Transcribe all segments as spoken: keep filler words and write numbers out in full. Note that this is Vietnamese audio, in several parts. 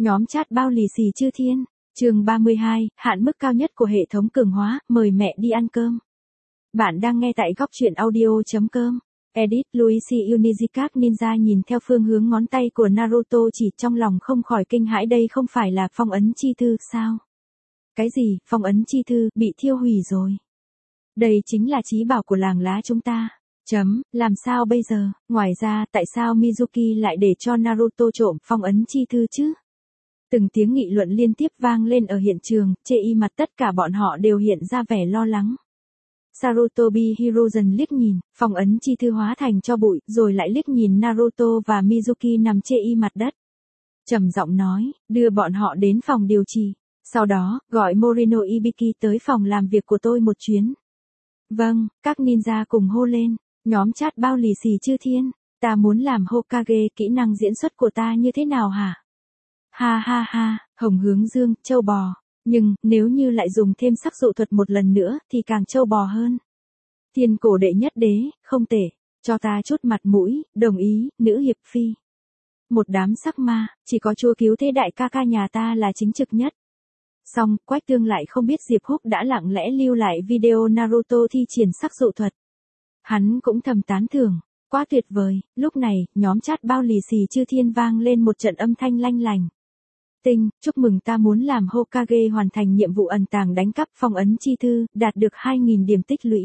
Nhóm chat bao lì xì chư thiên. Chương ba mươi hai, hạn mức cao nhất của hệ thống cường hóa, mời mẹ đi ăn cơm. Bạn đang nghe tại góc truyện audio chấm com. Edit Luigi Unizikak Ninja nhìn theo phương hướng ngón tay của Naruto chỉ trong lòng không khỏi kinh hãi, đây không phải là phong ấn chi thư sao? Cái gì, phong ấn chi thư, bị thiêu hủy rồi. Đây chính là chí bảo của làng lá chúng ta. Chấm, làm sao bây giờ? Ngoài ra, tại sao Mizuki lại để cho Naruto trộm phong ấn chi thư chứ? Từng tiếng nghị luận liên tiếp vang lên ở hiện trường, chê y mặt tất cả bọn họ đều hiện ra vẻ lo lắng. Sarutobi Hiruzen liếc nhìn, phong ấn chi thư hóa thành cho bụi, rồi lại liếc nhìn Naruto và Mizuki nằm chê y mặt đất. Trầm giọng nói, đưa bọn họ đến phòng điều trị. Sau đó, gọi Morino Ibiki tới phòng làm việc của tôi một chuyến. Vâng, các ninja cùng hô lên. Nhóm chat bao lì xì chư thiên. Ta muốn làm Hokage, kỹ năng diễn xuất của ta như thế nào hả? Ha ha ha, Hồng Hướng Dương, châu bò. Nhưng, nếu như lại dùng thêm sắc dụ thuật một lần nữa, thì càng châu bò hơn. Thiên cổ đệ nhất đế, không tệ. Cho ta chút mặt mũi, đồng ý, nữ hiệp phi. Một đám sắc ma, chỉ có chúa cứu thế đại ca ca nhà ta là chính trực nhất. Xong, Quách Tương lại không biết Diệp Húc đã lặng lẽ lưu lại video Naruto thi triển sắc dụ thuật. Hắn cũng thầm tán thưởng, quá tuyệt vời. Lúc này, nhóm chat bao lì xì chư thiên vang lên một trận âm thanh lanh lành. Tinh, chúc mừng, ta muốn làm Hokage hoàn thành nhiệm vụ ẩn tàng đánh cắp phong ấn chi thư, đạt được hai nghìn điểm tích lũy.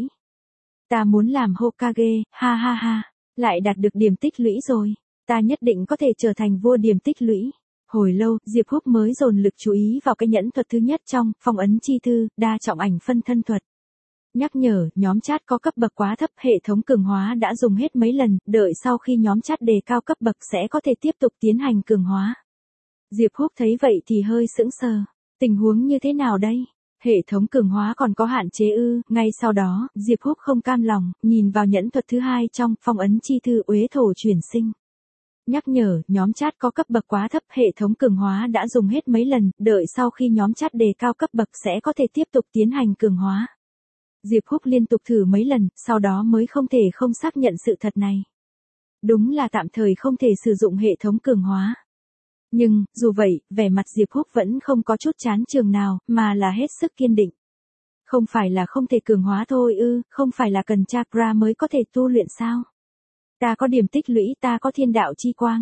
Ta muốn làm Hokage, ha ha ha, lại đạt được điểm tích lũy rồi. Ta nhất định có thể trở thành vua điểm tích lũy. Hồi lâu, Diệp Húc mới dồn lực chú ý vào cái nhẫn thuật thứ nhất trong phong ấn chi thư, đa trọng ảnh phân thân thuật. Nhắc nhở, nhóm chat có cấp bậc quá thấp, hệ thống cường hóa đã dùng hết mấy lần, đợi sau khi nhóm chat đề cao cấp bậc sẽ có thể tiếp tục tiến hành cường hóa. Diệp Húc thấy vậy thì hơi sững sờ. Tình huống như thế nào đây? Hệ thống cường hóa còn có hạn chế ư? Ngay sau đó, Diệp Húc không cam lòng, nhìn vào nhẫn thuật thứ hai trong phong ấn chi thư uế thổ chuyển sinh. Nhắc nhở, nhóm chat có cấp bậc quá thấp, hệ thống cường hóa đã dùng hết mấy lần, đợi sau khi nhóm chat đề cao cấp bậc sẽ có thể tiếp tục tiến hành cường hóa. Diệp Húc liên tục thử mấy lần, sau đó mới không thể không xác nhận sự thật này. Đúng là tạm thời không thể sử dụng hệ thống cường hóa. Nhưng, dù vậy, vẻ mặt Diệp Húc vẫn không có chút chán chường nào, mà là hết sức kiên định. Không phải là không thể cường hóa thôi ư, không phải là cần chakra mới có thể tu luyện sao? Ta có điểm tích lũy, ta có thiên đạo chi quang.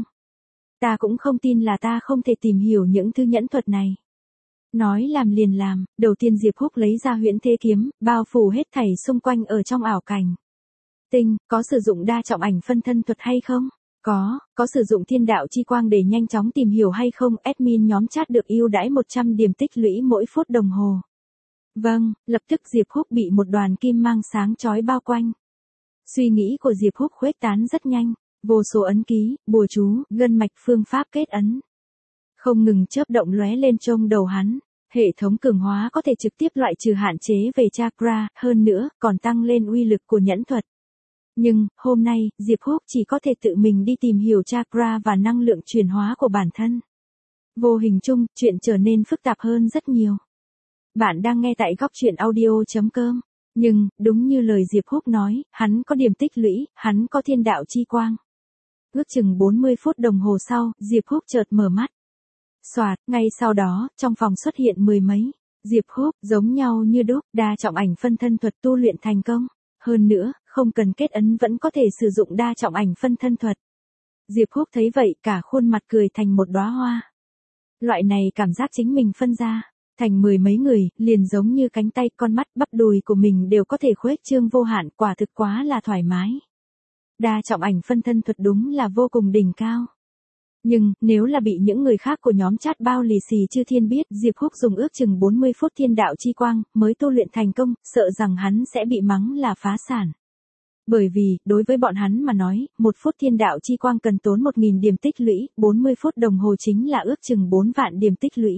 Ta cũng không tin là ta không thể tìm hiểu những thứ nhẫn thuật này. Nói làm liền làm, đầu tiên Diệp Húc lấy ra huyễn thế kiếm, bao phủ hết thảy xung quanh ở trong ảo cảnh. Tinh, có sử dụng đa trọng ảnh phân thân thuật hay không? Có, có sử dụng thiên đạo chi quang để nhanh chóng tìm hiểu hay không? Admin nhóm chat được ưu đãi một trăm điểm tích lũy mỗi phút đồng hồ. Vâng, lập tức Diệp Húc bị một đoàn kim mang sáng chói bao quanh. Suy nghĩ của Diệp Húc khuếch tán rất nhanh, vô số ấn ký, bùa chú, gân mạch, phương pháp kết ấn. Không ngừng chớp động lóe lên trong đầu hắn. Hệ thống cường hóa có thể trực tiếp loại trừ hạn chế về chakra, hơn nữa, còn tăng lên uy lực của nhẫn thuật. Nhưng, hôm nay, Diệp Húc chỉ có thể tự mình đi tìm hiểu chakra và năng lượng chuyển hóa của bản thân. Vô hình chung, chuyện trở nên phức tạp hơn rất nhiều. Bạn đang nghe tại góc truyện audio chấm com. Nhưng, đúng như lời Diệp Húc nói, hắn có điểm tích lũy, hắn có thiên đạo chi quang. Ước chừng bốn mươi phút đồng hồ sau, Diệp Húc chợt mở mắt. Soạt, ngay sau đó, trong phòng xuất hiện mười mấy. Diệp Húc, giống nhau như đúc, đa trọng ảnh phân thân thuật tu luyện thành công. Hơn nữa, không cần kết ấn vẫn có thể sử dụng đa trọng ảnh phân thân thuật. Diệp Húc thấy vậy, cả khuôn mặt cười thành một đóa hoa. Loại này cảm giác chính mình phân ra thành mười mấy người, liền giống như cánh tay, con mắt, bắp đùi của mình đều có thể khuếch trương vô hạn, quả thực quá là thoải mái. Đa trọng ảnh phân thân thuật đúng là vô cùng đỉnh cao. Nhưng, nếu là bị những người khác của nhóm chat bao lì xì chư thiên biết, Diệp Húc dùng ước chừng bốn mươi phút thiên đạo chi quang, mới tu luyện thành công, sợ rằng hắn sẽ bị mắng là phá sản. Bởi vì, đối với bọn hắn mà nói, một phút thiên đạo chi quang cần tốn một nghìn điểm tích lũy, bốn mươi phút đồng hồ chính là ước chừng bốn vạn điểm tích lũy.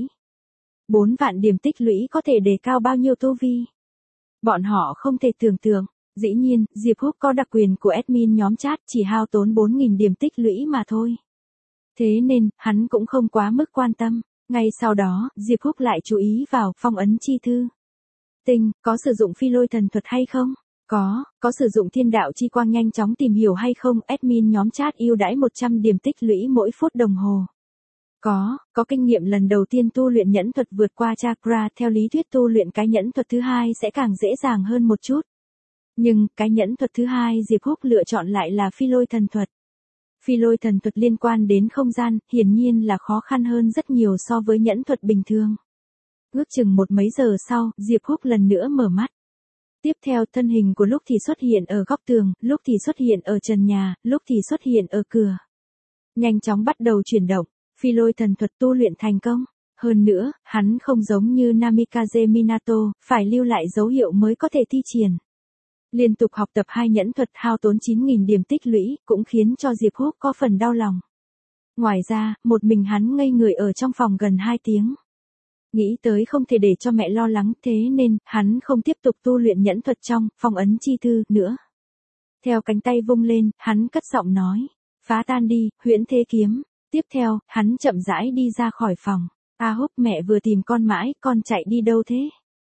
bốn vạn điểm tích lũy có thể đề cao bao nhiêu tu vi? Bọn họ không thể tưởng tượng. Dĩ nhiên, Diệp Húc có đặc quyền của admin nhóm chat, chỉ hao tốn bốn nghìn điểm tích lũy mà thôi. Thế nên, hắn cũng không quá mức quan tâm. Ngay sau đó, Diệp Húc lại chú ý vào phong ấn chi thư. Tinh, có sử dụng phi lôi thần thuật hay không? Có, có sử dụng thiên đạo chi quang nhanh chóng tìm hiểu hay không? Admin nhóm chat ưu đãi một trăm điểm tích lũy mỗi phút đồng hồ. Có, có kinh nghiệm lần đầu tiên tu luyện nhẫn thuật vượt qua chakra, theo lý thuyết tu luyện cái nhẫn thuật thứ hai sẽ càng dễ dàng hơn một chút. Nhưng, cái nhẫn thuật thứ hai Diệp Húc lựa chọn lại là phi lôi thần thuật. Phi lôi thần thuật liên quan đến không gian, hiển nhiên là khó khăn hơn rất nhiều so với nhẫn thuật bình thường. Ước chừng một mấy giờ sau, Diệp Húc lần nữa mở mắt. Tiếp theo thân hình của lúc thì xuất hiện ở góc tường, lúc thì xuất hiện ở trần nhà, lúc thì xuất hiện ở cửa. Nhanh chóng bắt đầu chuyển động, phi lôi thần thuật tu luyện thành công. Hơn nữa, hắn không giống như Namikaze Minato, phải lưu lại dấu hiệu mới có thể thi triển. Liên tục học tập hai nhẫn thuật hao tốn chín nghìn điểm tích lũy, cũng khiến cho Diệp Húc có phần đau lòng. Ngoài ra, một mình hắn ngây người ở trong phòng gần hai tiếng. Nghĩ tới không thể để cho mẹ lo lắng, thế nên, hắn không tiếp tục tu luyện nhẫn thuật trong phong ấn chi thư nữa. Theo cánh tay vung lên, hắn cất giọng nói, phá tan đi, huyễn thế kiếm. Tiếp theo, hắn chậm rãi đi ra khỏi phòng. A Húc, mẹ vừa tìm con mãi, con chạy đi đâu thế?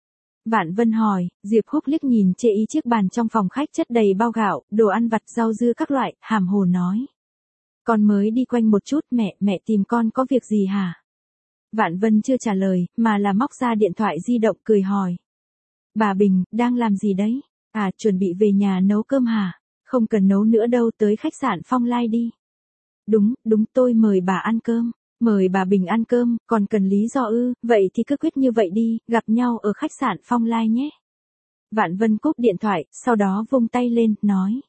Vạn Vân hỏi. Diệp Húc liếc nhìn chê ý chiếc bàn trong phòng khách chất đầy bao gạo, đồ ăn vặt, rau dưa các loại, hàm hồ nói. Con mới đi quanh một chút, mẹ, mẹ tìm con có việc gì hả? Vạn Vân chưa trả lời, mà là móc ra điện thoại di động cười hỏi. Bà Bình, đang làm gì đấy? À, chuẩn bị về nhà nấu cơm hả? Không cần nấu nữa đâu, tới khách sạn Phong Lai đi. Đúng, đúng, tôi mời bà ăn cơm. Mời bà Bình ăn cơm, còn cần lý do ư, vậy thì cứ quyết như vậy đi, gặp nhau ở khách sạn Phong Lai nhé. Vạn Vân cúp điện thoại, sau đó vung tay lên, nói.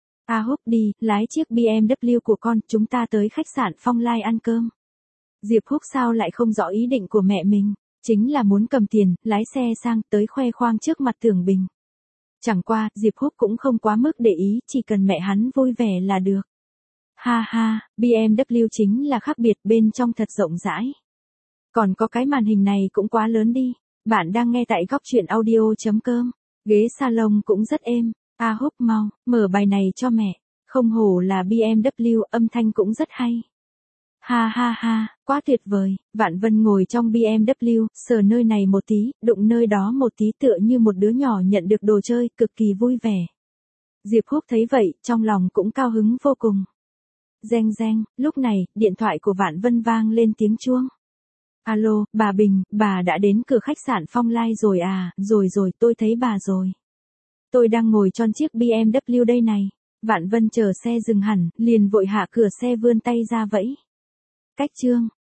A Húc đi, lái chiếc bê em vê của con, chúng ta tới khách sạn Phong Lai ăn cơm. Diệp Húc sao lại không rõ ý định của mẹ mình, chính là muốn cầm tiền, lái xe sang, tới khoe khoang trước mặt Tưởng Bình. Chẳng qua, Diệp Húc cũng không quá mức để ý, chỉ cần mẹ hắn vui vẻ là được. Ha ha, bê em vê chính là khác biệt, bên trong thật rộng rãi. Còn có cái màn hình này cũng quá lớn đi. Bạn đang nghe tại góc truyện audio chấm com. Ghế salon cũng rất êm. A Húc mau, mở bài này cho mẹ. Không hổ là bê em vê, âm thanh cũng rất hay. Ha ha ha, quá tuyệt vời. Vạn Vân ngồi trong bê em vê, sờ nơi này một tí, đụng nơi đó một tí, tựa như một đứa nhỏ nhận được đồ chơi, cực kỳ vui vẻ. Diệp Húc thấy vậy, trong lòng cũng cao hứng vô cùng. Reng reng, lúc này, điện thoại của Vạn Vân vang lên tiếng chuông. Alo, bà Bình, bà đã đến cửa khách sạn Phong Lai rồi à? Rồi rồi, tôi thấy bà rồi. Tôi đang ngồi trong chiếc bê em vê đây này. Vạn Vân chờ xe dừng hẳn, liền vội hạ cửa xe vươn tay ra vẫy. Cách chương.